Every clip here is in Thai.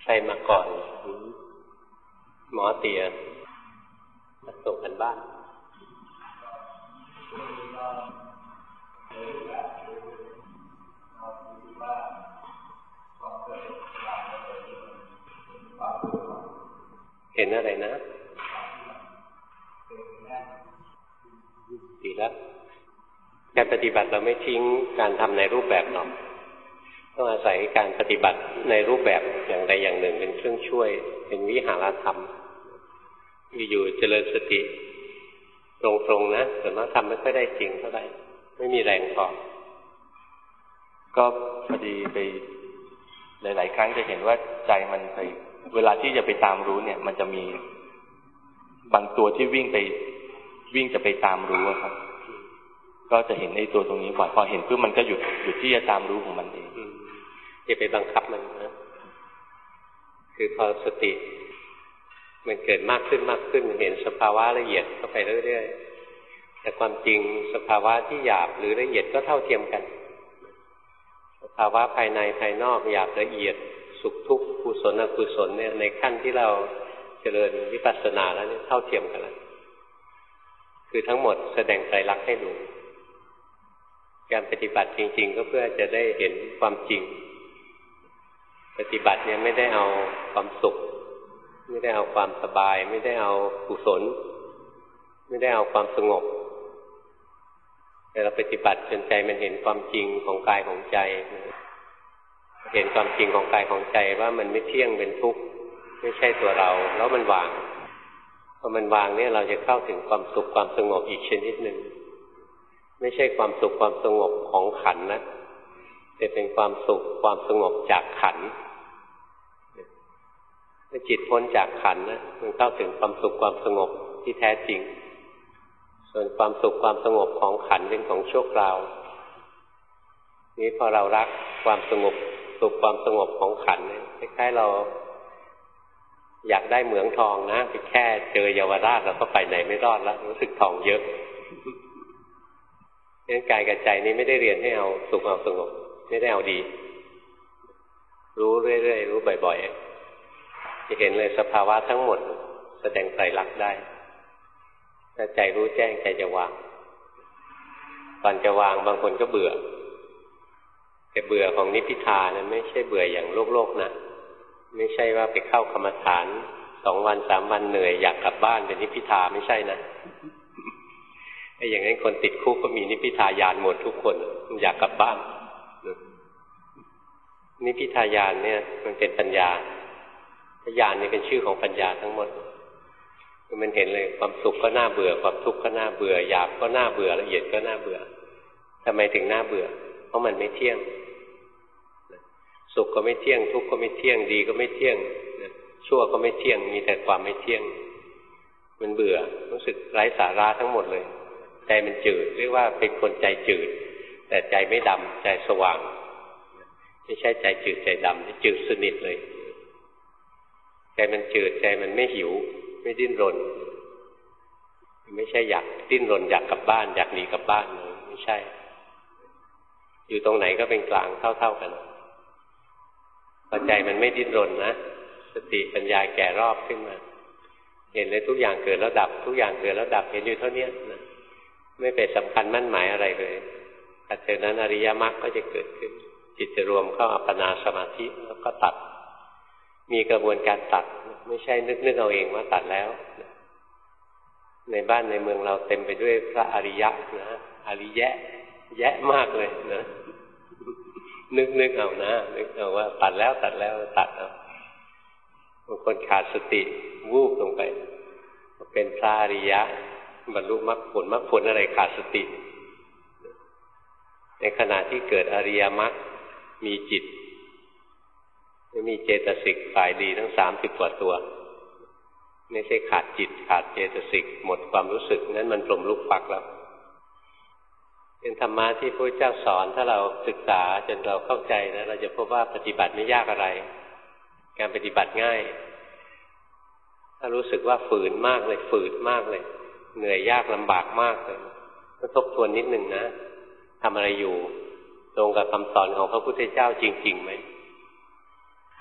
ใครมาก่อนหมอเตียส่งกันบ้านเห็นอะไรนะดีแล้วการปฏิบัติเราไม่ทิ้งการทำในรูปแบบหรอกต้องอาศัยการปฏิบัติในรูปแบบอย่างใดอย่างหนึ่งเป็นเครื่องช่วยเป็นวิหารธรรมอยู่เจริญสติตรงๆนะแต่ว่าทำไม่ค่อยได้จริงเท่าไหร่ไม่มีแรงพอก็พอดีไปหลายๆครั้งจะเห็นว่าใจมันไปเวลาที่จะไปตามรู้เนี่ยมันจะมีบางตัวที่วิ่งจะไปตามรู้ครับก็จะเห็นไอ้ตัวตรงนี้บ่อยพอเห็นเพื่อมันก็หยุดที่จะตามรู้ของมันเองอย่าไปบังคับมันนะคือพอสติมันเกิดมากขึ้นเห็นสภาวะละเอียดเข้าไปเรื่อยๆแต่ความจริงสภาวะที่หยาบหรือละเอียดก็เท่าเทียมกันสภาวะภายในภายนอกหยาบละเอียดสุขทุกข์กุศลอกุศลเนี่ยในขั้นที่เราเจริญวิปัสสนาแล้วเนี่ยเท่าเทียมกันแล้วคือทั้งหมดแสดงไตรลักษณ์ให้ดูการปฏิบัติจริงๆก็เพื่อจะได้เห็นความจริงปฏิบัติเนี่ยไม่ได้เอาความสุขไม่ได้เอาความสบายไม่ได้เอากุศลไม่ได้เอาความสงบแต่เราปฏิบัติจนใจมันเห็นความจริงของกายของใจเห็นความจริงของกายของใจว่ามันไม่เที่ยงเป็นทุกข์ไม่ใช่ตัวเราแล้วมันวางพอมันวางเนี่ยเราจะเข้าถึงความสุขความสงบอีกชนิดหนึ่งไม่ใช่ความสุขความสงบของขันธ์นะแต่เป็นความสุขความสงบจากขันธ์เมื่อจิตพ้นจากขันธ์นะมันเข้าถึงความสุขความสงบที่แท้จริงส่วนความสุขความสงบของขันธ์เป็นของชั่วคราวนี้พอเรารักความสงบสุขความสงบของขันธ์คล้ายๆเราอยากได้เหมืองทองนะไปแค่เจอเยาวราชเราก็ไปไหนไม่รอดแล้วรู้สึกทองเยอะเรื่องกายกับใจนี้ไม่ได้เรียนให้เอาสุขเอาสงบไม่ได้เอาดีรู้เรื่อยๆรู้บ่อยๆจะเห็นเลยสภาวะทั้งหมดแสดงไตรลักษณ์ได้ถ้าใจรู้แจ้งใจจะวางก่อนจะวางบางคนก็เบื่อแต่เบื่อของนิพพิทานะไม่ใช่เบื่ออย่างโลกนะไม่ใช่ว่าไปเข้ากรรมฐาน2 วัน3 วันเหนื่อยอยากกลับบ้านเป็นนิพพิทาไม่ใช่นะไอ้อย่างนั้นคนติดคุกก็มีนิพพิทายานหมดทุกคนอยากกลับบ้านนิพพิทายานเนี่ยมันเป็นปัญญาญาณนี่เป็นชื่อของปัญญาทั้งหมดมันเห็นเลยความสุขก็น่าเบื่อความทุกข์ก็น่าเบื่อหยาบก็น่าเบื่อละเอียดก็น่าเบื่อทำไมถึงน่าเบื่อเพราะมันไม่เที่ยงสุขก็ไม่เที่ยงทุกข์ก็ไม่เที่ยงดีก็ไม่เที่ยงชั่วก็ไม่เที่ยงมีแต่ความไม่เที่ยงมันเบื่อรู้สึกไร้สาระทั้งหมดเลยใจมันจืดเรียกว่าเป็นคนใจจืดแต่ใจไม่ดำใจสว่างไม่ใช่ใจจืดใจดำจืดสนิทเลยใจมันจืดใจมันไม่หิวไม่ดิ้นรนไม่ใช่อยากดิ้นรนอยากกลับบ้านอยากหนีกลับบ้านไม่ใช่อยู่ตรงไหนก็เป็นกลางเท่าๆกันพอใจมันไม่ดิ้นรนนะสติปัญญาแก่รอบขึ้นมาเห็นเลยทุกอย่างเกิดแล้วดับทุกอย่างเกิดแล้วดับเห็นอยู่เท่านี้นะไม่ไปสำคัญมั่นหมายอะไรเลยแต่จากนั้นอริยมรรคก็จะเกิดขึ้นจิตจะรวมเข้าอัปปนาสมาธิแล้วก็ตัดมีกระบวนการตัดไม่ใช่นึกเอาเองว่าตัดแล้วในบ้านในเมืองเราเต็มไปด้วยพระอริยะนะอริยะแยะมากเลยนะนึกเอานะนึกเอาว่าตัดแล้วตัดเอาบางคนขาดสติวูบลงไปเป็นพระอริยะบรรลุมรรคผลอะไรขาดสติในขณะที่เกิดอริยมรรคมีจิตมีเจตสิกฝ่ายดีทั้ง30 กว่าตัวไม่ใช่ขาดจิตขาดเจตสิกหมดความรู้สึกนั้นมันปลมลุกปักแล้วเป็นธรรมะที่พระเจ้าสอนถ้าเราศึกษาจนเราเข้าใจนะเราจะพบว่าปฏิบัติไม่ยากอะไรการปฏิบัติง่ายถ้ารู้สึกว่าฝืนมากเลยฝืดมากเลยเหนื่อยยากลำบากมากเลยก็ทบทวนนิดหนึ่งนะทำอะไรอยู่ตรงกับคำสอนของพระพุทธเจ้าจริงๆไหมถ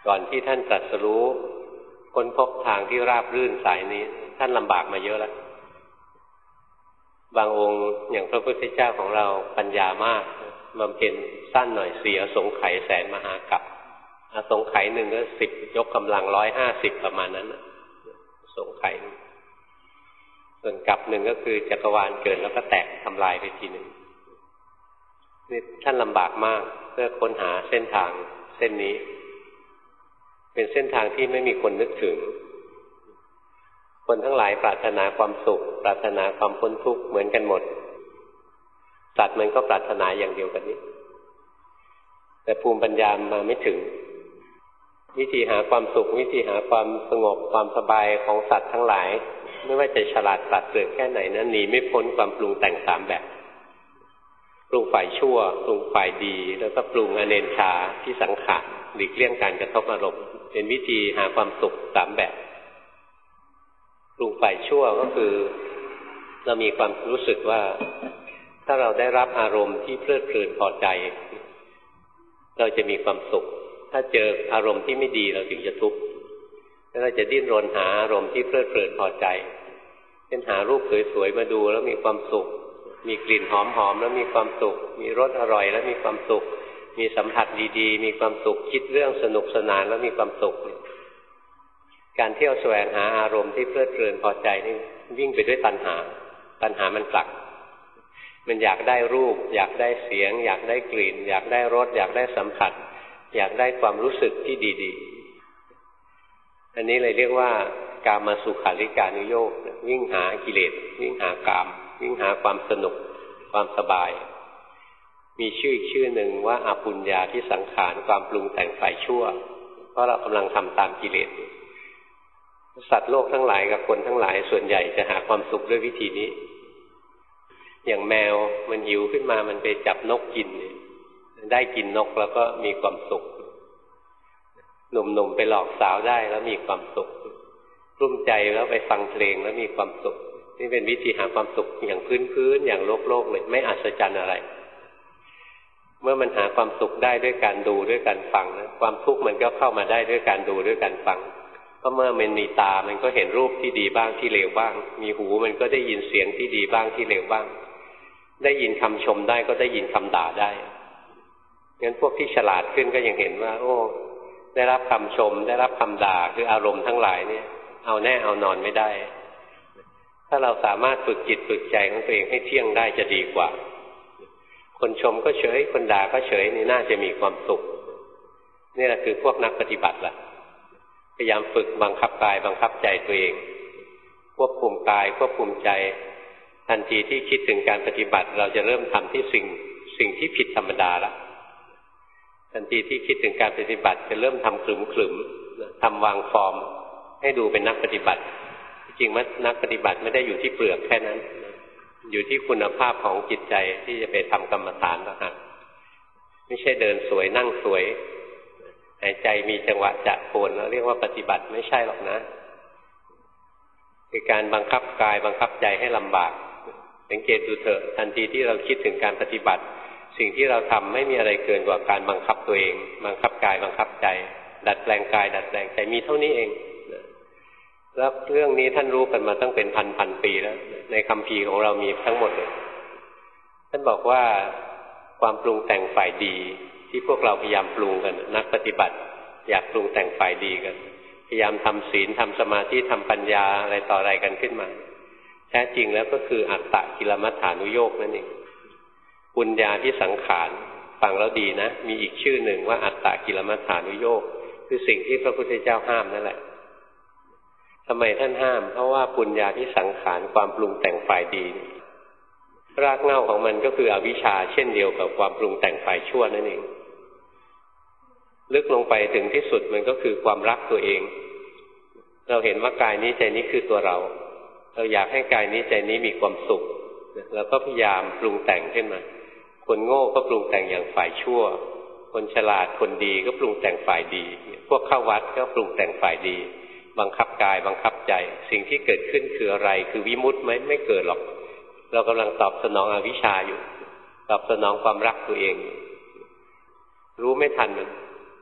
ก่อนที่ท่านตรัสรู้ค้นพบทางที่ราบรื่นสายนี้ท่านลำบากมาเยอะแล้วบางองค์อย่างพระพุทธเจ้าของเราปัญญามากบำเพ็ญสั้นหน่อยเสียสงไขยแสนมหากัปสงไขยหนึ่งก็10 ยกกำลัง150ประมาณนั้นสงไขยส่วนกัปหนึ่งก็คือจักรวาลเกิดแล้วก็แตกทำลายไปทีหนึ่งนี่ท่านลำบากมากเพื่อค้นหาเส้นทางเส้นนี้เป็นเส้นทางที่ไม่มีคนนึกถึงคนทั้งหลายปรารถนาความสุขปรารถนาความพ้นทุกข์เหมือนกันหมดสัตว์มันก็ปรารถนาอย่างเดียวกันนี้แต่ภูมิปัญญามาไม่ถึงวิธีหาความสุขวิธีหาความสงบความสบายของสัตว์ทั้งหลายไม่ว่าจะฉลาดปราดเปรื่องแค่ไหนนั้นหนีไม่พ้นความปรุงแต่ง3แบบปรุงฝ่ายชั่วปรุงฝ่ายดีแล้วก็ปรุงอเนญชาที่สังขารหลีกเลี่ยงการกระทบอารมณ์เป็นวิธีหาความสุข3แบบปรุงฝ่ายชั่วก็คือเรามีความรู้สึกว่าถ้าเราได้รับอารมณ์ที่เพลิดเพลินพอใจเราจะมีความสุขถ้าเจออารมณ์ที่ไม่ดีเราถึงจะทุกข์แล้วเราจะดิ้นรนหาอารมณ์ที่เพลิดเพลินพอใจเช่นหารูปสวยๆมาดูแล้วมีความสุขมีกลิ่นหอมๆแล้วมีความสุขมีรสอร่อยแล้วมีความสุขมีสัมผัสดีๆมีความสุขคิดเรื่องสนุกสนานแล้วมีความสุขการเที่ยวแสวงหาอารมณ์ที่เพลิดเพลินพอใจนี่วิ่งไปด้วยตัณหามันผลักมันอยากได้รูปอยากได้เสียงอยากได้กลิ่นอยากได้รสอยากได้สัมผัสอยากได้ความรู้สึกที่ดีๆอันนี้เลยเรียกว่ากามสุขาริการุโยควิ่งหากิเลสวิ่งหากามวิ่งหาความสนุกความสบายมีชื่ออีกชื่อหนึ่งว่าอปุญญาที่สังขารความปรุงแต่งฝ่ายชั่วเพราะเรากำลังทำตามกิเลสสัตว์โลกทั้งหลายกับคนทั้งหลายส่วนใหญ่จะหาความสุขด้วยวิธีนี้อย่างแมวมันหิวขึ้นมามันไปจับนกกินได้กินนกแล้วก็มีความสุขหนุ่มๆไปหลอกสาวได้แล้วมีความสุขกลุ้มใจแล้วไปฟังเพลงแล้วมีความสุขนี่เป็นวิธีหาความสุขอย่างพื้นๆอย่างโลกเลยไม่อัศจรรย์อะไรเมื่อมันหาความสุขได้ด้วยการดูด้วยการฟังนะความทุกข์มันก็เข้ามาได้ด้วยการดูด้วยการฟังเพราะเมื่อมันมีตามันก็เห็นรูปที่ดีบ้างที่เลวบ้างมีหูมันก็ได้ยินเสียงที่ดีบ้างที่เลวบ้างได้ยินคำชมได้ก็ได้ยินคำด่าได้งั้นพวกที่ฉลาดขึ้นก็ยังเห็นว่าโอ้ได้รับคำชมได้รับคำด่าคืออารมณ์ทั้งหลายเนี่ยเอาแน่เอานอนไม่ได้ถ้าเราสามารถฝึกจิตฝึกใจของตัวเองให้เที่ยงได้จะดีกว่าคนชมก็เฉยคนด่าก็เฉยนี่น่าจะมีความสุขนี่แหละคือพวกนักปฏิบัติล่ะพยายามฝึกบังคับกายบังคับใจตัวเองควบคุมกายควบคุมใจทันทีที่คิดถึงการปฏิบัติเราจะเริ่มทำที่สิ่งที่ผิดธรรมดาละทันทีที่คิดถึงการปฏิบัติจะเริ่มทำขลุ่มๆทำวางฟอร์มให้ดูเป็นนักปฏิบัติจริงๆนักปฏิบัติไม่ได้อยู่ที่เปลือกแค่นั้นอยู่ที่คุณภาพของจิตใจที่จะไปทำกรรมฐานนะฮะไม่ใช่เดินสวยนั่งสวยหายใจมีจังหวะจะโผล่แล้วเรียกว่าปฏิบัติไม่ใช่หรอกนะคือการบังคับกายบังคับใจให้ลำบากสังเกตดูเถอะทันทีที่เราคิดถึงการปฏิบัติสิ่งที่เราทำไม่มีอะไรเกินกว่าการบังคับตัวเองบังคับกายบังคับใจดัดแปลงกายดัดแปลงใจมีเท่านี้เองแล้วเรื่องนี้ท่านรู้กันมาตั้งเป็นพันปีแล้วในคัมภีร์ของเรามีทั้งหมดเลยท่านบอกว่าความปรุงแต่งฝ่ายดีที่พวกเราพยายามปรุงกันนักปฏิบัติอยากปรุงแต่งฝ่ายดีกันพยายามทำศีลทำสมาธิทำปัญญาอะไรต่ออะไรกันขึ้นมาแท้จริงแล้วก็คืออัตตกิลมัฏฐานุโยคนั่นเองปุญญาที่สังขารฟังแล้วดีนะมีอีกชื่อหนึ่งว่าอัตตกิลมัฏฐานุโยคคือสิ่งที่พระพุทธเจ้าห้ามนั่นแหละทำไมท่านห้ามเพราะว่าปุญญาที่สังขารความปรุงแต่งฝ่ายดีรากเหง้าของมันก็คืออวิชชาเช่นเดียวกับความปรุงแต่งฝ่ายชั่วนั่นเองลึกลงไปถึงที่สุดมันก็คือความรักตัวเองเราเห็นว่ากายนี้ใจนี้คือตัวเราอยากให้กายนี้ใจนี้มีความสุขแล้วก็พยายามปรุงแต่งขึ้นมาคนโง่ก็ปรุงแต่งอย่างฝ่ายชั่วคนฉลาดคนดีก็ปรุงแต่งฝ่ายดีพวกเข้าวัดก็ปรุงแต่งฝ่ายดีบังคับกายบังคับใจสิ่งที่เกิดขึ้นคืออะไรคือวิมุตติไหมไม่เกิดหรอกเรากำลังตอบสนองอวิชชาอยู่ตอบสนองความรักตัวเองรู้ไม่ทันมัน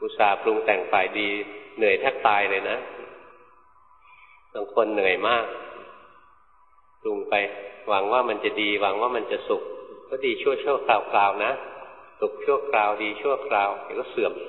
อุตส่าห์ปรุงแต่งฝ่ายดีเหนื่อยแทบตายเลยนะบางคนเหนื่อยมากปรุงไปหวังว่ามันจะดีหวังว่ามันจะสุขก็ดีชั่วคราวๆนะสุขชั่วคราวดีชั่วคราวเดี๋ยวก็เสื่อม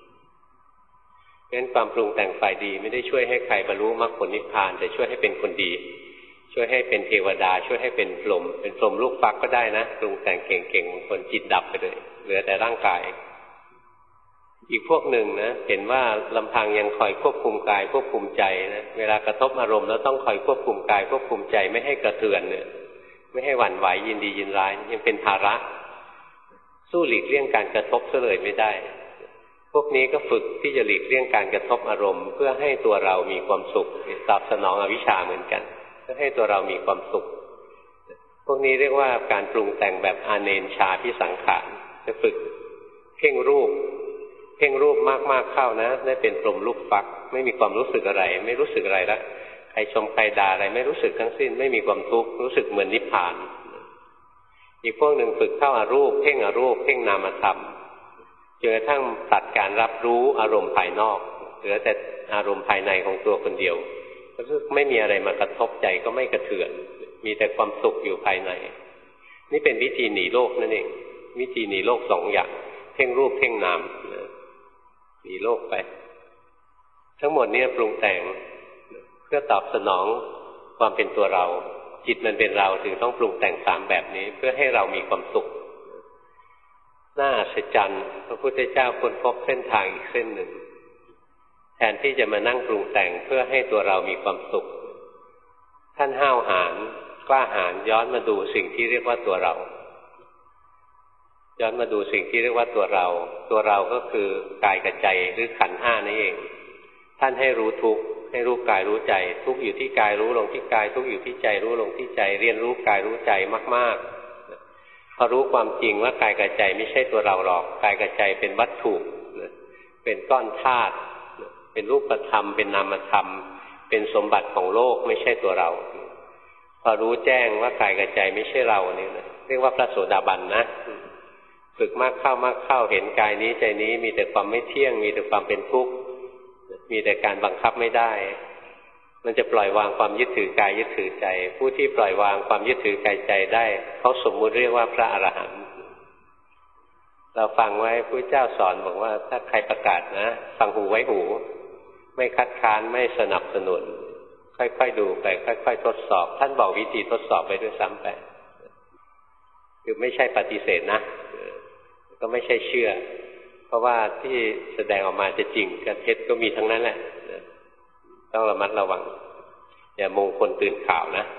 งั้นความปรุงแต่งฝ่ายดีไม่ได้ช่วยให้ใครบรรลุมรรคผลนิพพานแต่ช่วยให้เป็นคนดีช่วยให้เป็นเทวดาช่วยให้เป็นพรหมลูกฟักก็ได้นะปรุงแต่งเก่งๆบางคนจิตดับไปเลยเหลือแต่ร่างกายอีกพวกหนึ่งนะเห็นว่าลำพังยังคอยควบคุมกายควบคุมใจนะเวลากระทบอารมณ์แล้วต้องคอยควบคุมกายควบคุมใจไม่ให้กระเทือนเนี่ยไม่ให้หวั่นไหวยินดียินร้ายยังเป็นภาระสู้หลีกเลี่ยงการกระทบซะเลยไม่ได้พวกนี้ก็ฝึกที่จะหลีกเลี่ยงการกระทบอารมณ์เพื่อให้ตัวเรามีความสุขตอบสนองอวิชชาเหมือนกันเพื่อให้ตัวเรามีความสุขพวกนี้เรียกว่าการปรุงแต่งแบบอาเนนชาพิสังขารจะฝึกเพ่งรูปมากๆเข้านะได้เป็นพรหมลูกฟักไม่มีความรู้สึกอะไรไม่รู้สึกอะไรละใครชมใครด่าอะไรไม่รู้สึกทั้งสิ้นไม่มีความทุกข์รู้สึกเหมือนนิพพานอีกพวกหนึ่งฝึกเข้าอารูปเพ่งอารูปเพ่งนามธรรมจนกระทั่งตัดการรับรู้อารมณ์ภายนอกเหลือแต่อารมณ์ภายในของตัวคนเดียวก็คือไม่มีอะไรมากระทบใจก็ไม่กระเทือนมีแต่ความสุขอยู่ภายในนี่เป็นวิธีหนีโลกนั่นเองวิธีหนีโลกสองอย่างเพ่งรูปเพ่งนามหนีโลกไปทั้งหมดนี้ปรุงแต่งเพื่อตอบสนองความเป็นตัวเราจิตมันเป็นเราถึงต้องปรุงแต่งสามแบบนี้เพื่อให้เรามีความสุขน่าอัศจรรย์พระพุทธเจ้าค้นพบเส้นทางอีกเส้นหนึ่งแทนที่จะมานั่งปรุงแต่งเพื่อให้ตัวเรามีความสุขท่านห้าวหาญกล้าหาญย้อนมาดูสิ่งที่เรียกว่าตัวเราย้อนมาดูสิ่งที่เรียกว่าตัวเราก็คือกายกับใจหรือขันธ์ห้านั่นเองท่านให้รู้ทุกข์ให้รู้กายรู้ใจทุกข์อยู่ที่กายรู้ลงที่กายทุกข์อยู่ที่ใจรู้ลงที่ใจเรียนรู้กายรู้ใจมากๆพอรู้ความจริงว่ากายกับใจไม่ใช่ตัวเราหรอกกายกับใจเป็นวัตถุเป็นก้อนธาตุเป็นรูปธรรมเป็นนามธรรมเป็นสมบัติของโลกไม่ใช่ตัวเราพอรู้แจ้งว่ากายกับใจไม่ใช่เราเนี่ยเรียกว่าพระโสดาบันนะฝึกมากเข้าเห็นกายนี้ใจนี้มีแต่ความไม่เที่ยงมีแต่ความเป็นทุกข์มีแต่การบังคับไม่ได้มันจะปล่อยวางความยึดถือกายยึดถือใจผู้ที่ปล่อยวางความยึดถือกายใจได้เขาสมมุติเรียกว่าพระอรหันต์เราฟังไว้พระเจ้าสอนบอกว่าถ้าใครประกาศนะฟังหูไว้หูไม่คัดค้านไม่สนับสนุนค่อยๆดูไปค่อยๆทดสอบท่านบอกวิธีทดสอบไปด้วยซ้ำไปคือไม่ใช่ปฏิเสธนะก็ไม่ใช่เชื่อเพราะว่าที่แสดงออกมาจะจริงกับเท็จก็มีทั้งนั้นแหละต้องระมัดระวังอย่ามงคลตื่นข่าวนะ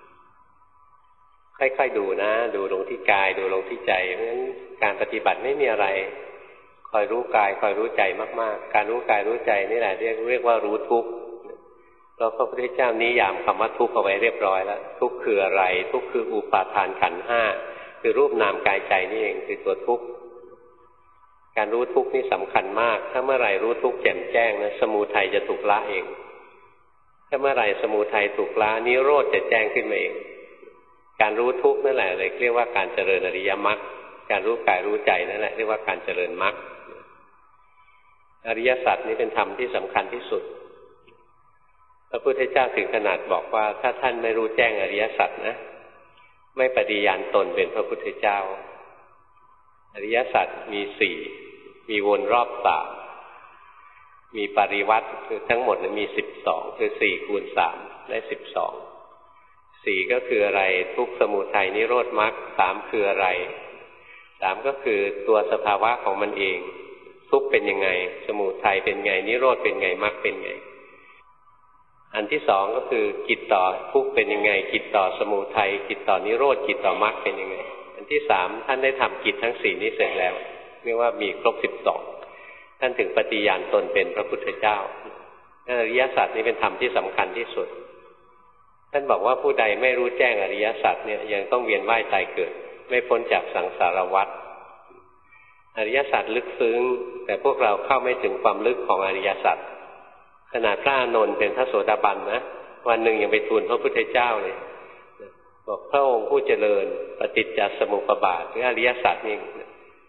ค่อยๆดูนะดูลงที่กายดูลงที่ใจเพราะฉะนั้นการปฏิบัติไม่มีอะไรคอยรู้กายคอยรู้ใจมากๆการรู้กายรู้ใจนี่แหละเรียกว่ารู้ทุกข์แล้วพระพุทธเจ้านิยามคำว่าทุกข์เอาไว้เรียบร้อยแล้วทุกข์คืออะไรทุกข์คืออุปาทานขันธ์ห้าคือรูปนามกายใจนี่เองคือตัวทุกข์การรู้ทุกข์นี่สำคัญมากถ้าเมื่อไหร่รู้ทุกข์แจ่มแจ้งนะสมุทัยจะถูกละเองถ้าเมื่อไหร่สมุทัยถูกละนิโรธจะแจ้งขึ้นมาเองการรู้ทุกข์นั่นแหละเลยเรียกว่าการเจริญอริยมรรคการรู้กายรู้ใจนั่นแหละเรียกว่าการเจริญมรรคอริยสัจนี้เป็นธรรมที่สำคัญที่สุดพระพุทธเจ้าถึงขนาดบอกว่าถ้าท่านไม่รู้แจ้งอริยสัจนะไม่ปฏิญาณตนเป็นพระพุทธเจ้าอริยสัจมีสี่มีวนรอบสามมีปริวัติคือทั้งหมดมี12คือ4คูณ3ได้12 4ก็คืออะไรทุกข์สมุทัยนิโรธมรรค3คืออะไร3ก็คือตัวสภาวะของมันเองทุกข์เป็นยังไงสมุทัยเป็นไงนิโรธเป็นไงมรรคเป็นไงอันที่2ก็คือกิจต่อทุกข์เป็นยังไงกิจต่อสมุทัยกิจต่อนิโรธกิจต่อมรรคเป็นยังไงอันที่3ท่านได้ทำกิจทั้ง4นี้เสร็จแล้วเรียกว่ามีครบ12ท่านถึงปฏิญาณตนเป็นพระพุทธเจ้าอริยสัจนี้เป็นธรรมที่สำคัญที่สุดท่านบอกว่าผู้ใดไม่รู้แจ้งอริยสัจเนี่ยยังต้องเวียนว่ายตายเกิดไม่พ้นจากสังสารวัฏอริยสัจลึกซึ้งแต่พวกเราเข้าไม่ถึงความลึกของอริยสัจขนาดพระอานนท์เป็นพระโสดาบันนะวันหนึ่งยังไปทูลพระพุทธเจ้าเลยบอกพระองค์ผู้เจริญปฏิจจสมุปบาทหรืออริยสัจนี่ท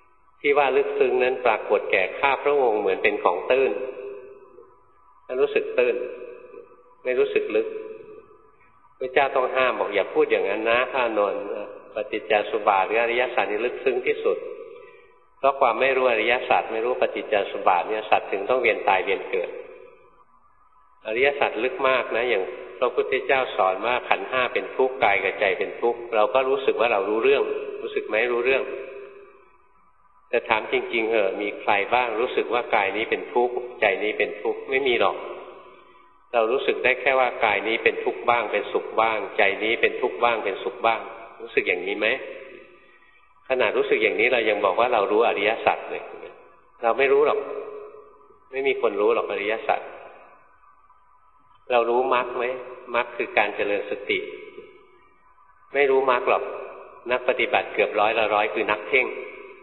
ที่ว่าลึกซึ้งนั้นปรากฏแก่ข้าพระองค์เหมือนเป็นของตื้นท่านรู้สึกตื้นไม่รู้สึกลึกพระเจ้าต้องห้ามบอกอย่าพูดอย่างนั้นนะพระอานนท์ปฏิจจสมุปบาทหรืออริยสัจนี่ลึกซึ้งที่สุดเพราะความไม่รู้อริยสัจไม่รู้ปฏิจจสมุปบาทเนี่ยสัตว์ถึงต้องเวียนตายเวียนเกิดอริยสัจลึกมากนะอย่างพระพุทธเจ้าสอนว่าขันธ์ห้าเป็นทุกข์กายกับใจเป็นทุกข์เราก็รู้สึกว่าเรารู้เรื่องรู้สึกไหมรู้เรื่องแต่ถามจริงๆเหอะมีใครบ้างรู้สึกว่ากายนี้เป็นทุกข์ใจนี้เป็นทุกข์ไม่มีหรอกเรารู้สึกได้แค่ว่ากายนี้เป็นทุกข์บ้างเป็นสุขบ้างใจนี้เป็นทุกข์บ้างเป็นสุขบ้างรู้สึกอย่างนี้ไหมขนาดรู้สึกอย่างนี้เรายังบอกว่าเรารู้อริยสัจเลยเราไม่รู้หรอกไม่มีคนรู้หรอกอริยสัจเรารู้มรรคไหมมรรคคือการเจริญสติไม่รู้มรรคหรอกนักปฏิบัติเกือบร้อยละร้อยคือนักเพ่ง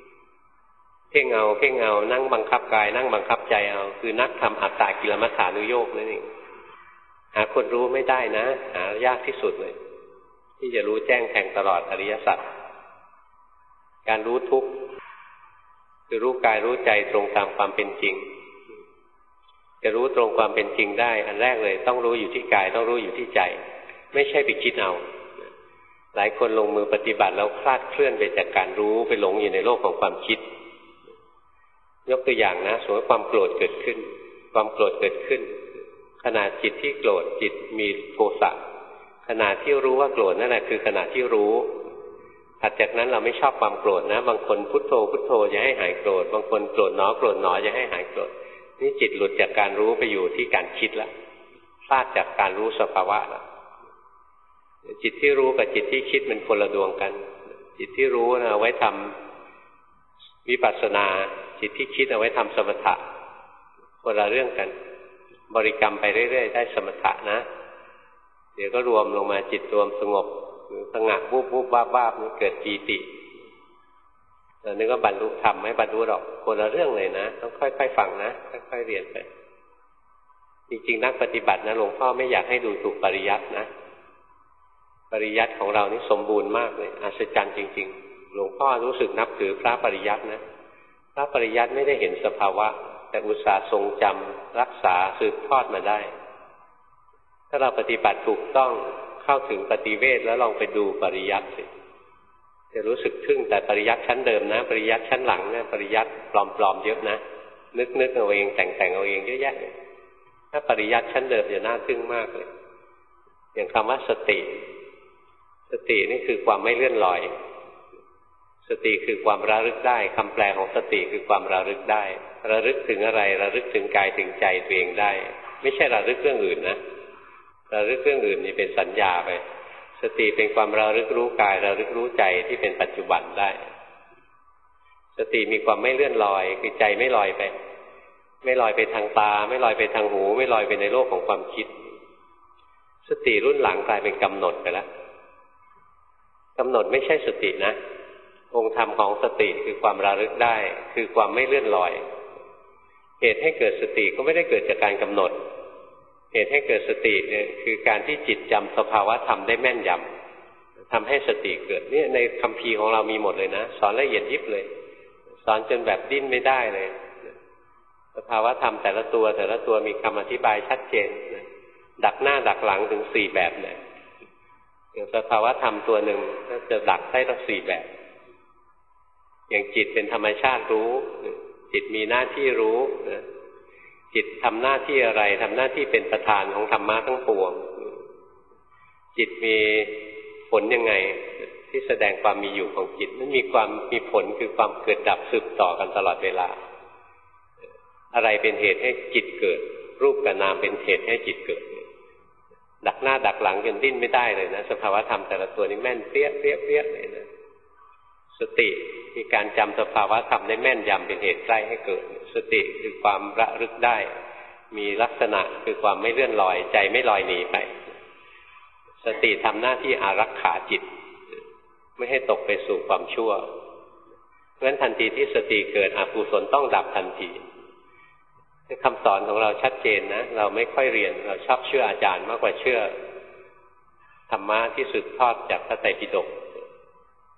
เอานั่งบังคับกายนั่งบังคับใจเอาคือนักทำอัตตากิลมัฏฐานุโยคนั่นเองหาคนรู้ไม่ได้นะหายากที่สุดเลยที่จะรู้แจ้งแทงตลอดอริยสัจการรู้ทุกข์คือรู้กายรู้ใจตรงตามความเป็นจริงจะรู้ตรงความเป็นจริงได้อันแรกเลยต้องรู้อยู่ที่กายต้องรู้อยู่ที่ใจไม่ใช่ไปคิดเอาหลายคนลงมือปฏิบัติแล้วคลาดเคลื่อนไปจากการรู้ไปหลงอยู่ในโลกของความคิดยกตัวอย่างนะสมมติความโกรธเกิดขึ้นความโกรธเกิดขึ้นขณะจิตที่โกรธจิตมีโทสะขณะที่รู้ว่าโกรธนั่นแหละคือขณะที่รู้ถัดจากนั้นเราไม่ชอบความโกรธนะบางคนพุทโธพุทโธจะให้หายโกรธบางคนโกรธหนอโกรธหนอจะให้หายโกรธนี่จิตหลุดจากการรู้ไปอยู่ที่การคิดแล้วพลาดจากการรู้สภาวะแล้วจิตที่รู้กับจิตที่คิดมันคนละดวงกันจิตที่รู้นะเอาไว้ทำวิปัสสนาจิตที่คิดเอาไว้ทำสมถะคนละเรื่องกันบริกรรมไปเรื่อยๆได้สมถะนะเดี๋ยวก็รวมลงมาจิตรวมสงบหรือสงัดวูบวูบวาบวาบนี่เกิดปีติแล้วนึกว่าบรรลุธรรมไม่บรรลุหรอกคนละเรื่องเลยนะต้องค่อยๆฟังนะค่อยๆเรียนไปจริงๆนักปฏิบัตินะหลวงพ่อไม่อยากให้ดูถูกปริยัตินะปริยัติของเรานี่สมบูรณ์มากเลยอัศจรรย์จริงๆหลวงพ่อรู้สึกนับถือพระปริยัตินะพระปริยัติไม่ได้เห็นสภาวะแต่อุตส่าห์ทรงจำรักษาสืบทอดมาได้ถ้าเราปฏิบัติถูกต้องเข้าถึงปฏิเวทแล้วลองไปดูปริยัติสิจะรู้สึกทึ่งแต่ปริยัติชั้นเดิมนะปริยัติชั้นหลังเนี่ยปริยัติปลอมๆเยอะนะนึกเอาเองแต่งเอาเองเยอะแยะถ้าปริยัติชั้นเดิมจะน่าทึ่งมากเลยอย่างคำว่าสตินี่คือความไม่เลื่อนลอยสติคือความระลึกได้คำแปลของสติคือความระลึกได้ระลึกถึงอะไรระลึกถึงกายถึงใจตัวเองได้ไม่ใช่ระลึกเรื่องอื่นนะระลึกเรื่องอื่นนี่เป็นสัญญาไปสติเป็นความระลึกรู้กายระลึกรู้ใจที่เป็นปัจจุบันได้สติมีความไม่เลื่อนลอยคือใจไม่ลอยไปไม่ลอยไปทางตาไม่ลอยไปทางหูไม่ลอยไปในโลกของความคิดสติรุ่นหลังกลายเป็นกำหนดไปแล้วกำหนดไม่ใช่สตินะองค์ธรรมของสติคือความระลึกได้คือความไม่เลื่อนลอยเหตุให้เกิดสติก็ไม่ได้เกิดจากการกำหนดเหตุให้เกิดสติเนี่ยคือการที่จิตจำสภาวะธรรมได้แม่นยำทำให้สติเกิดนี่ในคัมภีร์ของเรามีหมดเลยนะสอนละเอียดยิบเลยสอนจนแบบดิ้นไม่ได้เลยสภาวะธรรมแต่ละตัวมีคำอธิบายชัดเจนดักหน้าดักหลังถึง4แบบเลยอย่างสภาวะธรรมตัวหนึ่งก็จะดักได้ทั้ง4แบบอย่างจิตเป็นธรรมชาติรู้จิตมีหน้าที่รู้จิตทำหน้าที่อะไรทำหน้าที่เป็นประธานของธรรมะทั้งปวงจิตมีผลยังไงที่แสดงความมีอยู่ของจิตนั้นมีผลคือความเกิดดับสืบต่อกันตลอดเวลาอะไรเป็นเหตุให้จิตเกิดรูปกับนามเป็นเหตุให้จิตเกิดดักหน้าดักหลังจนดิ้นไม่ได้เลยนะสภาวะธรรมแต่ละตัวนี้แม่นเปี้ยเลยนะสติมีการจำสภาวะธรรมได้แม่นยำเป็นเหตุใกล้ให้เกิดสติคือความระลึกได้มีลักษณะคือความไม่เลื่อนลอยใจไม่ลอยหนีไปสติทำหน้าที่อารักขาจิตไม่ให้ตกไปสู่ความชั่วเพราะฉะนั้นทันทีที่สติเกิดอกุศลต้องดับทันทีคำสอนของเราชัดเจนนะเราไม่ค่อยเรียนเราชอบเชื่ออาจารย์มากกว่าเชื่อธรรมะที่สืบทอดจากพระไตรปิฎก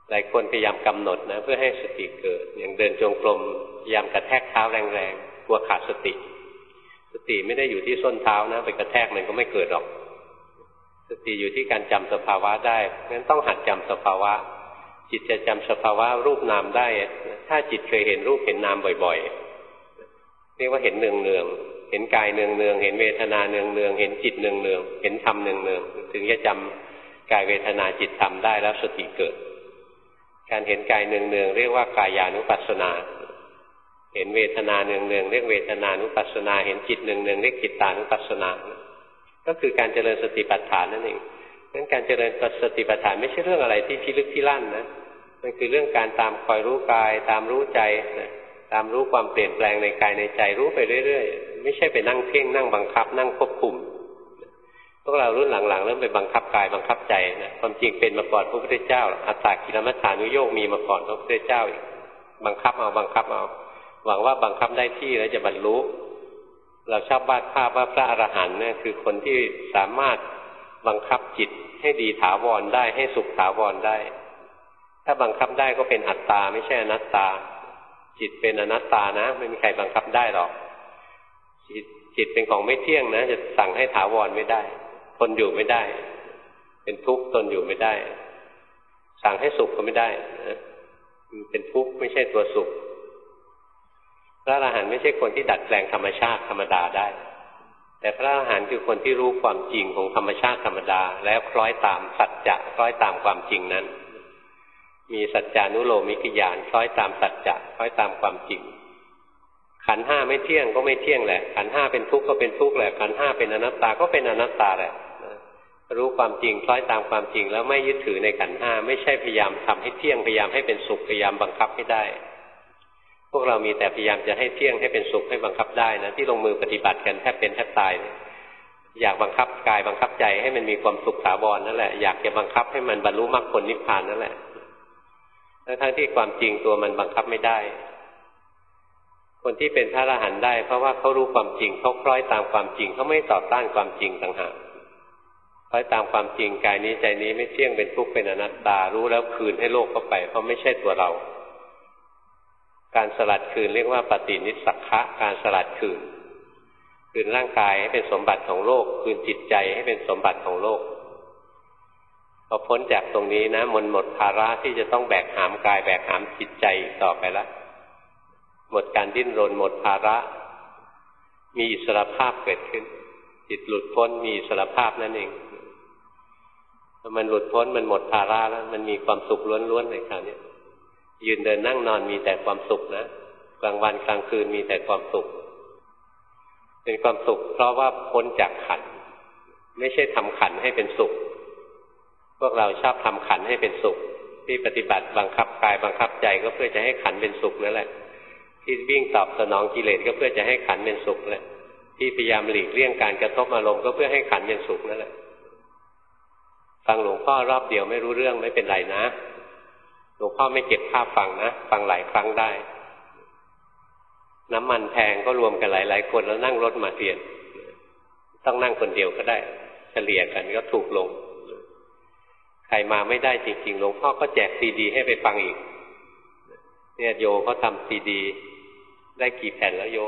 หลายคนพยายามกำหนดนะเพื่อให้สติเกิดอย่างเดินจงกรมพยายามกระแทกเท้าแรงๆกลัวขาดสติสติไม่ได้อยู่ที่ส้นเท้านะไปกระแทกมันก็ไม่เกิดหรอกสติอยู่ที่การจำสภาวะได้งั้นต้องหัดจำสภาวะจิตจะจำสภาวะรูปนามได้ถ้าจิตเคยเห็นรูปเห็นนามบ่อยๆเรียกว่าเห็นเนืองๆเห็นกายเนืองๆเห็นเวทนาเนืองๆเห็นจิตเนืองๆเห็นธรรมเนืองๆถึงจะจำกายเวทนาจิตธรรมได้แล้วสติเกิดการเห็นกายเนืองๆเรียกว่ากายานุปัสสนาเห็นเวทนาเนืองๆเรียกเวทนานุปัสสนาเห็นจิตเนืองๆเรียกจิตตานุปัสสนาก็คือการเจริญสติปัฏฐานนั่นเองงั้นการเจริญสติปัฏฐานไม่ใช่เรื่องอะไรที่พิลึกพิลั่นนะมันคือเรื่องการตามคอยรู้กายตามรู้ใจนะตามรู้ความเปลี่ยนแปลงในกายในใจรู้ไปเรื่อยๆไม่ใช่ไปนั่งเพ่งนั่งบังคับนั่งควบคุมพวกเรารุ่นหลังๆเริ่มไปบังคับกายบังคับใจนะความจริงเป็นมาก่อนพระพุทธเจ้าอัตตกิลมัฏฐานุโยคมีมาก่อนพระพุทธเจ้าอีกบังคับเอาหวังว่าบังคับได้ที่แล้วจะบรรลุเราชอบวาดภาพว่าพระอรหันต์เนี่ยคือคนที่สามารถบังคับจิตให้ดีถาวรได้ให้สุขถาวรได้ถ้าบังคับได้ก็เป็นอัตตาไม่ใช่อนัตตาจิตเป็นอนัตตานะไม่มีใครบังคับได้หรอกจิตเป็นของไม่เที่ยงนะจะสั่งให้ถาวรไม่ได้ทนอยู่ไม่ได้เป็นทุกข์ทนอยู่ไม่ได้สั่งให้สุขก็ไม่ได้นะเป็นทุกข์ไม่ใช่ตัวสุขพระอรหันต์ไม่ใช่คนที่ดัดแปลงธรรมชาติธรรมดาได้แต่พระอรหันต์คือคนที่รู้ความจริงของธรรมชาติธรรมดาแล้วคล้อยตามสัจจะคล้อยตามความจริงนั้นมีสัจจานุโลมิกญาณคล้อยตามสัจจะคล้อยตามความจริงขันธ์ห้าไม่เที่ยงก็ไม่เที่ยงแหละขันธ์ห้าเป็นทุกข์ก็เป็นทุกข์แหละขันธ์ห้าเป็นอนัตตาก็เป็นอนัตตาแหละรู้ความจริงคล้อยตามความจริงแล้วไม่ยึดถือในขันธ์ห้าไม่ใช่พยายามทำให้เที่ยงพยายามให้เป็นสุขพยายามบังคับให้ได้พวกเรามีแต่พยายามจะให้เที่ยงให้เป็นสุขให้บังคับได้นะที่ลงมือปฏิบัติกันแทบเป็นแทบตายอยากบังคับกายบังคับใจให้มันมีความสุขถาวรนั่นแหละอยากจะบังคับให้มันบรรลุมรรคผลนิพพานนั่นแหละทั้งที่ความจริงตัวมันบังคับไม่ได้คนที่เป็นพระอรหันต์ได้เพราะว่าเขารู้ความจริงเขาคล้อยตามความจริงเขาไม่ต่อต้านความจริงต่างหากคล้อยตามความจริงกายนี้ใจนี้ไม่เที่ยงเป็นทุกข์เป็นอนัตตารู้แล้วคืนให้โลกเข้าไปเพราะไม่ใช่ตัวเราการสลัดคืนเรียกว่าปฏินิสสักขะการสลัดคืนร่างกายให้เป็นสมบัติของโลกคืนจิตใจให้เป็นสมบัติของโลกพอพ้นจากตรงนี้นะมันหมดภาระที่จะต้องแบกหามกายแบกหามจิตใจอีกต่อไปแล้วหมดการดิ้นรนหมดภาระมีอิสรภาพเกิดขึ้นจิตหลุดพ้นมีอิสรภาพนั่นเองพอมันหลุดพ้นมันหมดภาระแล้วมันมีความสุขล้วนๆในคราวนี้ยืนเดินนั่งนอนมีแต่ความสุขนะกลางวันกลางคืนมีแต่ความสุขเป็นความสุขเพราะว่าพ้นจากขันธ์ไม่ใช่ทำขันธ์ให้เป็นสุขพวกเราชอบทำขันธ์ให้เป็นสุขที่ปฏิบัติบังคับกายบังคับใจก็เพื่อจะให้ขันธ์เป็นสุขนั่นแหละที่วิ่งตอบสนองกิเลสก็เพื่อจะให้ขันธ์เป็นสุขแหละที่พยายามหลีกเลี่ยงการกระทบอารมณ์ก็เพื่อให้ขันธ์เป็นสุขนั่นแหละฟังหลวงพ่อรอบเดียวไม่รู้เรื่องไม่เป็นไรนะหลวงพ่อไม่เก็บภาพฟังนะฟังหลายครั้งได้น้ำมันแพงก็รวมกันหลายๆคนแล้วนั่งรถมาเรียนต้องนั่งคนเดียวก็ได้เฉลี่ยกันก็ถูกลงใครมาไม่ได้จริงๆหลวงพ่อก็แจกซีดีให้ไปฟังอีกเนี่ยโยเขาทำซีดีได้กี่แผ่นแล้วโย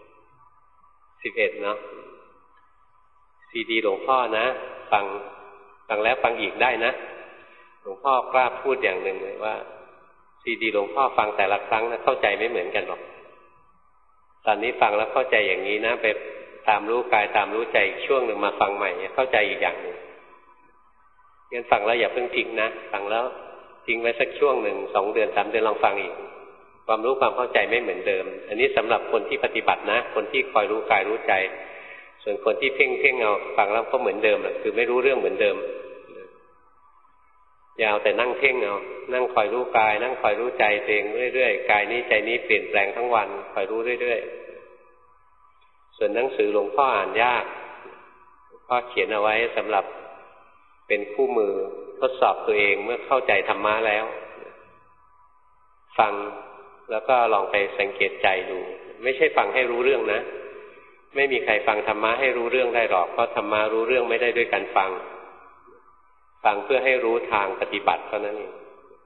11เนาะซีดีหลวงพ่อนะฟังแล้วฟังอีกได้นะหลวงพ่อกล้าพูดอย่างหนึ่งเลยว่าซีดีหลวงพ่อฟังแต่ละครั้งนะเข้าใจไม่เหมือนกันหรอกตอนนี้ฟังแล้วเข้าใจอย่างนี้นะไปตามรู้กายตามรู้ใจอีกช่วงหนึ่งมาฟังใหม่เข้าใจอีกอย่างหนึ่งงั้นฟังแล้วอย่าเพิ่งทิ้งนะฟังแล้วทิ้งไว้สักช่วงหนึ่ง2 เดือน3 เดือนลองฟังอีกความรู้ความเข้าใจไม่เหมือนเดิมอันนี้สำหรับคนที่ปฏิบัตินะคนที่คอยรู้กายรู้ใจส่วนคนที่เพ่งเอาฟังแล้วก็เหมือนเดิมแหละคือไม่รู้เรื่องเหมือนเดิมอย่าเอาแต่นั่งเพ่งเอานั่งคอยรู้กายนั่งคอยรู้ใจตัวเองเรื่อยๆกายนี้ใจนี้เปลี่ยนแปลงทั้งวันคอยรู้เรื่อยๆส่วนหนังสือหลวงพ่ออ่านยากพ่อเขียนเอาไว้สำหรับเป็นคู่มือทดสอบตัวเองเมื่อเข้าใจธรรมะแล้วฟังแล้วก็ลองไปสังเกตใจดูไม่ใช่ฟังให้รู้เรื่องนะไม่มีใครฟังธรรมะให้รู้เรื่องได้หรอกเพราะธรรมะรู้เรื่องไม่ได้ด้วยการฟังเพื่อให้รู้ทางปฏิบัติเท่านั้นเอง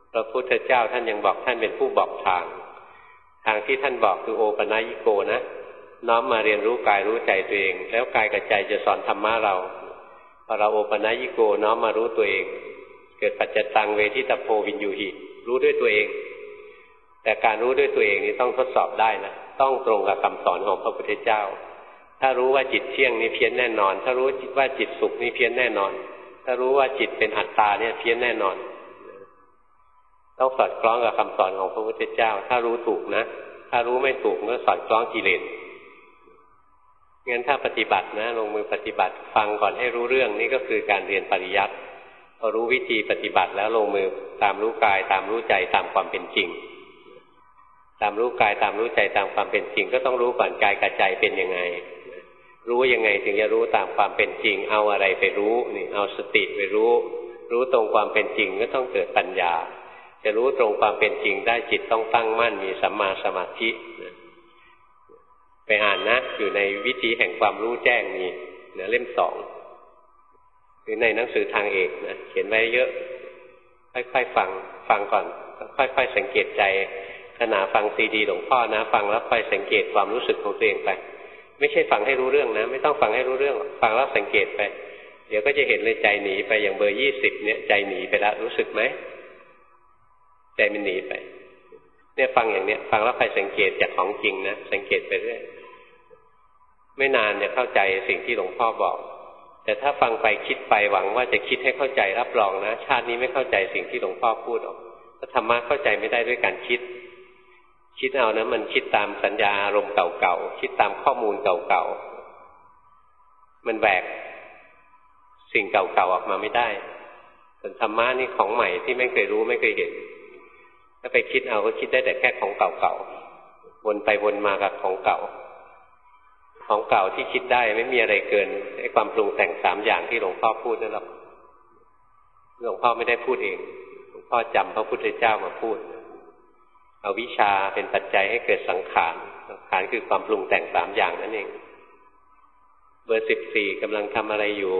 พระพุทธเจ้าท่านยังบอกท่านเป็นผู้บอกทางที่ท่านบอกคือโอปัญญิโกนะน้อมมาเรียนรู้กายรู้ใจตัวเองแล้วกายกับใจจะสอนธรรมะเราพอเราโอปัญญิโกน้อมมารู้ตัวเองเกิดปัจจตังเวทิตโพวินยูหิรู้ด้วยตัวเองแต่การรู้ด้วยตัวเองนี้ต้องทดสอบได้นะต้องตรงกับคำสอนของพระพุทธเจ้าถ้ารู้ว่าจิตเที่ยงนี่เพี้ยนแน่นอนถ้ารู้ว่าจิตสุขนี่เพี้ยนแน่นอนถ้ารู้ว่าจิตเป็นอัตตาเนี่ยเพี้ยนแน่นอนต้องสอดคล้องกับคำสอนของพระพุทธเจ้าถ้ารู้ถูกนะถ้ารู้ไม่ถูกก็สอดคล้องกิเลสงั้นถ้าปฏิบัตินะลงมือปฏิบัติฟังก่อนให้รู้เรื่องนี่ก็คือการเรียนปริยัติพอรู้วิธีปฏิบัติแล้วลงมือตามรู้กายตามรู้ใจตามความเป็นจริงตามรู้กายตามรู้ใจตามความเป็นจริงก็ต้องรู้ก่อนกายกับใจเป็นยังไงรู้ยังไงถึงจะรู้ตามความเป็นจริงเอาอะไรไปรู้นี่เอาสติไปรู้ตรงความเป็นจริงก็ต้องเกิดปัญญาจะรู้ตรงความเป็นจริงได้จิตต้องตั้งมั่นมีสัมมาสมาธิไปอ่านนะอยู่ในวิธีแห่งความรู้แจ้งมีนะเล่ม 2หรือในหนังสือทางเอกนะเขียนไว้เยอะค่อยๆฟังก่อนค่อยๆสังเกตใจขณะฟังซีดีหลวงพ่อนะฟังแล้วค่อยสังเกตความรู้สึกของตัวเองไปไม่ใช่ฟังให้รู้เรื่องนะไม่ต้องฟังให้รู้เรื่องฟังแล้วสังเกตไปเดี๋ยวก็จะเห็นเลยใจหนีไปอย่างเบอร์20เนี่ยใจหนีไปแล้วรู้สึกไหมใจมันหนีไปเนี่ยฟังอย่างเนี้ยฟังแล้วค่อยสังเกตจากของจริงนะสังเกตไปเรื่อยไม่นานจะเข้าใจสิ่งที่หลวงพ่อบอกแต่ถ้าฟังไปคิดไปหวังว่าจะคิดให้เข้าใจรับรองนะชาตินี้ไม่เข้าใจสิ่งที่หลวงพ่อพูดหรอกธรรมะเข้าใจไม่ได้ด้วยการคิดเอานะมันคิดตามสัญญาอารมณ์เก่าๆคิดตามข้อมูลเก่าๆมันแหวกสิ่งเก่าๆออกมาไม่ได้ส่วนธรรมะนี่ของใหม่ที่ไม่เคยรู้ไม่เคยเห็นถ้าไปคิดเอาก็คิดได้แต่แค่ของเก่าๆวนไปวนมากับของเก่าที่คิดได้ไม่มีอะไรเกินไอ้ความปรุงแต่ง3อย่างที่หลวงพ่อพูดนั่นหรอกหลวงพ่อไม่ได้พูดเองหลวงพ่อจำพระพุทธเจ้ามาพูดเอาวิชาเป็นปัจจัยให้เกิดสังขารคือความปรุงแต่ง3อย่างนั่นเองเบอร์14กำลังทำอะไรอยู่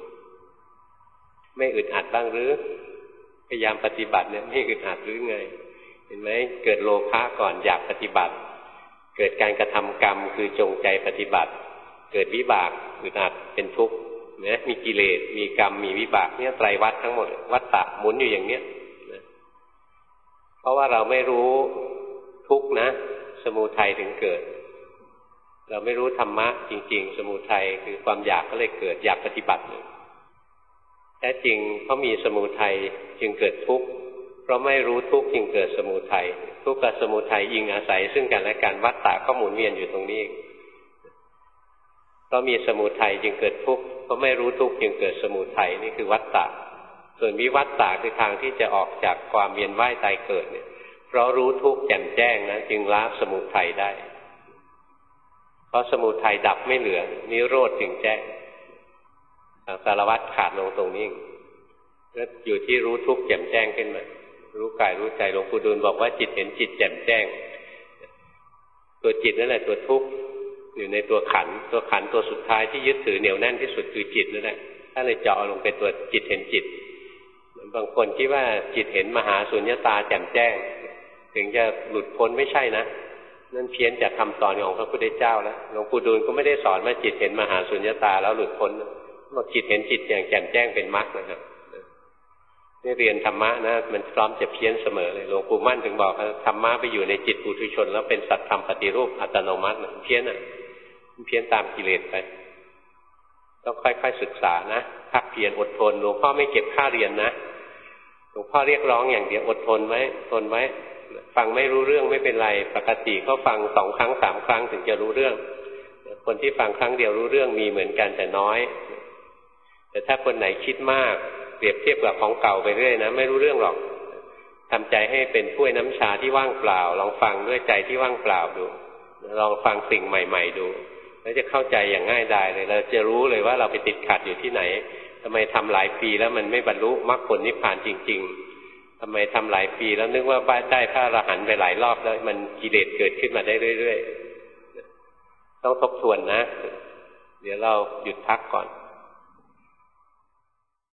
ไม่อึดอัดบ้างหรือพยายามปฏิบัติเนี่ยไม่อึดอัดหรือไงเห็นไหมเกิดโลภะก่อนอยากปฏิบัติเกิดการกระทำกรรมคือจงใจปฏิบัติเกิดวิบากอึดอัดเป็นทุกข์นะมีกิเลสมีกรรมมีวิบากเนี่ยไตรวัฏทั้งหมดวัฏฏะหมุนอยู่อย่างเนี้ยนะเพราะว่าเราไม่รู้ทุกข์นะสมุทัยถึงเกิดเราไม่รู้ธรรมะจริงๆสมุทัยคือความอยากก็เลยเกิดอยากปฏิบัติแท้จริงเพราะมีสมุทัยจึงเกิดทุกข์เพราะไม่รู้ทุกข์จึงเกิดสมุทัยทุกข์กับสมุทัยอิงอาศัยซึ่งกันและกันวัฏฏะก็หมุนเวียนอยู่ตรงนี้เพราะมีสมุทัยจึงเกิดทุกข์เพราะไม่รู้ทุกข์จึงเกิดสมุทัยนี่คือวัฏฏะส่วนวิวัฏฏะคือทางที่จะออกจากความเวียนว่ายตายเกิดเนี่ยเพราะรู้ทุกข์แจ่มแจ้งนะจึงละสมุทัยได้เพราะสมุทัยดับไม่เหลือนิโรธจึงแจ้งสารวัฏขาดลงตรงนี้อยู่ที่รู้ทุกข์แจ่มแจ้งขึ้นมารู้กายรู้ใจหลวงปู่ดูลบอกว่าจิตเห็นจิตแจ่มแจ้งตัวจิตนั่นแหละตัวทุกข์อยู่ในตัวขันตัวสุดท้ายที่ยึดถือเหนียวแน่นที่สุดคือจิตนั่นแหละถ้าเลยเจาะลงเป็นตัวจิตเห็นจิตบางคนคิดว่าจิตเห็นมหาสุญญตาแจ่มแจ้งถึงจะหลุดพ้นไม่ใช่นะนั่นเพี้ยนจากคำสอนของพระพุทธเจ้าแล้วหลวงปู่ดูลก็ไม่ได้สอนว่าจิตเห็นมหาสุญญตาแล้วหลุดพ้นบอกจิตเห็นจิตอย่างแจ่มแจ้งเป็นมรรคนะครับนี่เรียนธรรมะนะมันพร้อมจะเพี้ยนเสมอเลยหลวงปู่มั่นถึงบอกว่าธรรมะไปอยู่ในจิตปุถุชนแล้วเป็นสัตธรรมปฏิรูปอัตโนมัติเพี้ยนเพี้ยนตามกิเลสไปต้องค่อยๆศึกษานะภาคเพียรอดทนหลวงพ่อไม่เก็บค่าเรียนนะหลวงพ่อเรียกร้องอย่างเดียวอดทนไว้ทนไว้ฟังไม่รู้เรื่องไม่เป็นไรปกติก็ฟัง2 ครั้ง 3 ครั้งถึงจะรู้เรื่องคนที่ฟังครั้งเดียวรู้เรื่องมีเหมือนกันแต่น้อยแต่ถ้าคนไหนคิดมากเปรียบเทียบกับของเก่าไปเรื่อยนะไม่รู้เรื่องหรอกทำใจให้เป็นถ้วยน้ำชาที่ว่างเปล่าลองฟังด้วยใจที่ว่างเปล่าดูลองฟังสิ่งใหม่ๆดูแล้วจะเข้าใจอย่างง่ายดายเลยเราจะรู้เลยว่าเราไปติดขัดอยู่ที่ไหนทำไมทำหลายปีแล้วมันไม่บรรลุมรรคผลนิพพานจริงๆทำไมทำหลายปีแล้วนึกว่าได้พระอรหันต์ไปหลายรอบแล้วมันกิเลสเกิดขึ้นมาได้เรื่อยๆต้องทบทวนนะเดี๋ยวเราหยุดพักก่อน